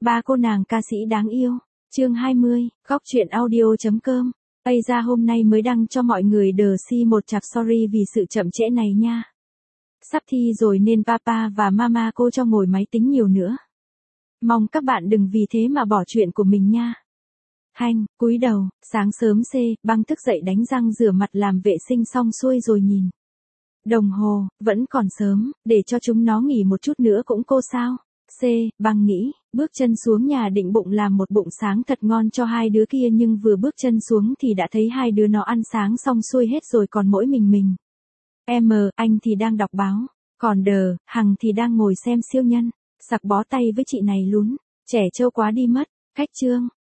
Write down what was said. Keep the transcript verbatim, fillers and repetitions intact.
Ba cô nàng ca sĩ đáng yêu. Chương hai mươi, góc truyện audio.com. Bây ra hôm nay mới đăng cho mọi người đờ si một chapter sorry vì sự chậm trễ này nha. Sắp thi rồi nên papa và mama cô cho ngồi máy tính nhiều nữa. Mong các bạn đừng vì thế mà bỏ chuyện của mình nha. Hanh, cúi đầu, sáng sớm C, băng thức dậy đánh răng rửa mặt làm vệ sinh xong xuôi rồi nhìn đồng hồ, vẫn còn sớm, để cho chúng nó nghỉ một chút nữa cũng cô sao. C, băng nghĩ, bước chân xuống nhà định bụng làm một bụng sáng thật ngon cho hai đứa kia nhưng vừa bước chân xuống thì đã thấy hai đứa nó ăn sáng xong xuôi hết rồi còn mỗi mình mình. M, anh thì đang đọc báo, còn Đờ, Hằng thì đang ngồi xem siêu nhân, sặc bó tay với chị này lún, trẻ trâu quá đi mất, cách chương,